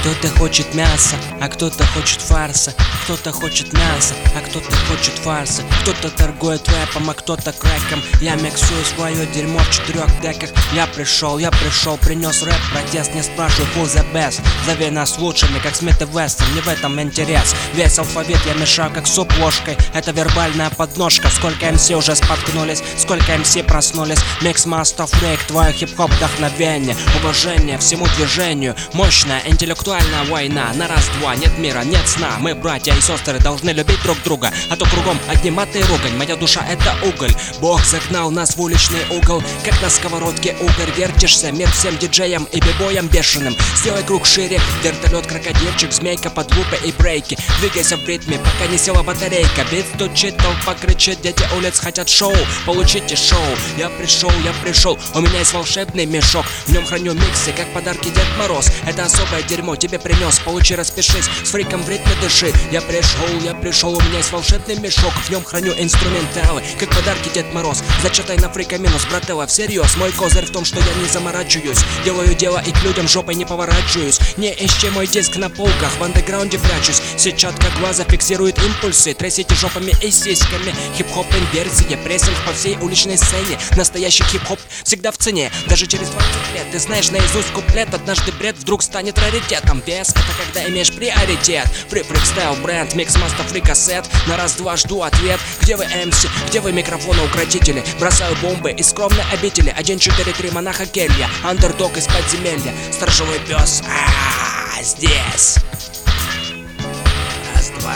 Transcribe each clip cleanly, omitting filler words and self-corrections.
Кто-то хочет мяса, а кто-то хочет фарса. Кто-то хочет мяса, а кто-то хочет фарса. Кто-то торгует рэпом, а кто-то крэком. Я миксую свое дерьмо в 4 деках. Я пришел, принес рэп, протест, не спрашивай, who the best. Зови нас лучшими, как Смит и Вестон, не в этом интерес. Весь алфавит я мешаю, как суп ложкой. Это вербальная подножка. Сколько МС уже споткнулись, сколько МС проснулись. Микс Master Freak, твое хип-хоп вдохновение. Уважение всему движению. Мощная интеллектуальная война. На раз-два, нет мира, нет сна. Мы, братья и сестры, должны любить друг друга. А то кругом одни маты и ругань. Моя душа это уголь. Бог загнал нас в уличный угол. Как на сковородке угорь. Вертишься, мир всем диджеям и бибоям бешеным. Сделай круг шире, вертолет, крокодильчик, змейка под лупы и брейки. Двигайся в ритме, пока не села батарейка. Бит стучит, толпа кричит, дети улиц хотят шоу. Получите шоу, я пришел, у меня есть волшебный мешок. В нем храню миксы, как подарки Дед Мороз. Это особое дерьмо тебе принес, получи, распишись. С фриком в ритме дыши. Я пришел, у меня есть волшебный мешок. В нем храню инструменталы, как подарки Дед Мороз. Зачитай на фрика минус, брателла, всерьез. Мой козырь в том, что я не заморачиваюсь. Делаю дело и к людям жопой не поворачиваюсь. Не ищи мой диск на полках, в андеграунде прячусь. Сетчатка глаза фиксирует импульсы. Трясите жопами и сиськами. Хип-хоп инверсия, прессинг по всей уличной сцене. Настоящий хип-хоп всегда в цене. Даже через 20 лет ты знаешь наизусть куплет. Однажды бред вдруг станет раритетом. Вес — это когда имеешь приоритет. Фрик-стайл бренд, микс Master Freak кассет. На раз-два жду ответ. Где вы МС? Где вы микрофоны укротители? Бросаю бомбы из скромной обители. 1-4-3 монаха Келья. Андердог из подземелья. Сторожевой пес. Здесь. Раз-два.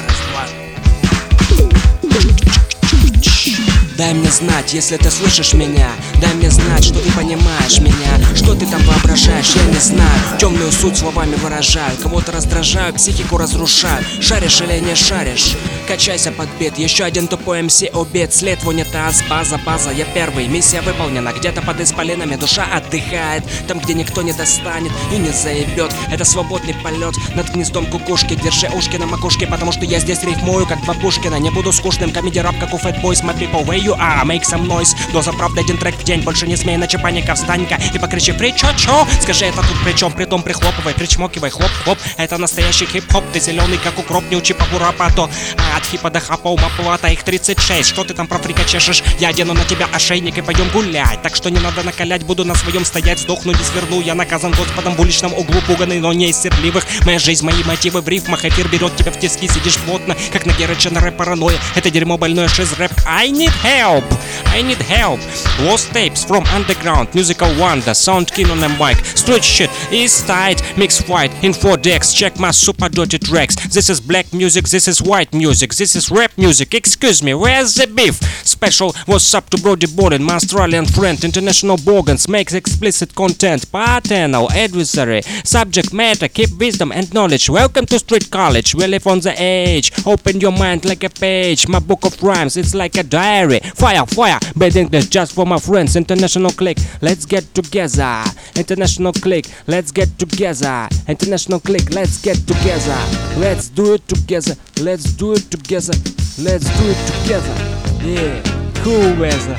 Дай мне знать, если ты слышишь меня. Дай мне знать, что ты понимаешь меня. Что ты там воображаешь, я не знаю. Темную суть словами выражаю. Кого-то раздражаю, психику разрушаю. Шаришь или не шаришь? Качайся под бит. Еще один тупой МС убит. След в унитаз, база, я первый. Миссия выполнена. Где-то под исполинами душа отдыхает. Там, где никто не достанет и не заебет. Это свободный полет над гнездом кукушки. Держи ушки на макушке, потому что я здесь рифмую, как Бабушкина. Не буду скучным, комеди-рап, как у Fatboys. My people, where you are, make some noise. Доза правды, 1 трек в день. Больше не смей, иначе паника, встань-ка и покричи причо-чо. Скажи это тут причем, притом прихлопывай, причмокивай, хлоп-хлоп. Это настоящий хип-хоп, ты зеленый, как укроп. Не учи папурапато. От хипа до хапа ума плата, их 36. Что ты там про фрика чешешь? Я одену на тебя ошейник и пойдем гулять. Так что не надо накалять, буду на своем стоять. Сдохну, не сверну, я наказан Господом в уличном углу. Пуганый, но не из сердливых. Моя жизнь, мои мотивы в рифмах. Эфир берет тебя в тиски, сидишь плотно, как на Герыча на рэп-паранойя. Это дерьмо больное шиз-рэп. I need help. Lost tapes from underground, musical wonder, sound keen on the mic. Street shit is tight, mix fight in 4 decks. Check my super dirty tracks. This is black music, this is white music, this is rap music. Excuse me, where's the beef? Special, what's up to Brody Borden, my Australian friend, international Bogans, makes explicit content, paternal adversary, subject matter, keep wisdom and knowledge. Welcome to Street College, we live on the edge. Open your mind like a page, my book of rhymes, it's like a diary. Fire, bad English just for my friends. International click, let's get together. International click, let's get together. International click, let's get together. Let's do it together. Let's do it together. Let's do it together. Yeah, cool weather.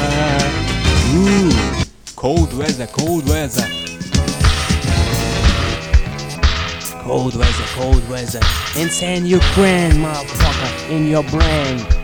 Cold weather. Cold weather. Insane Ukraine, motherfucker, in your brain.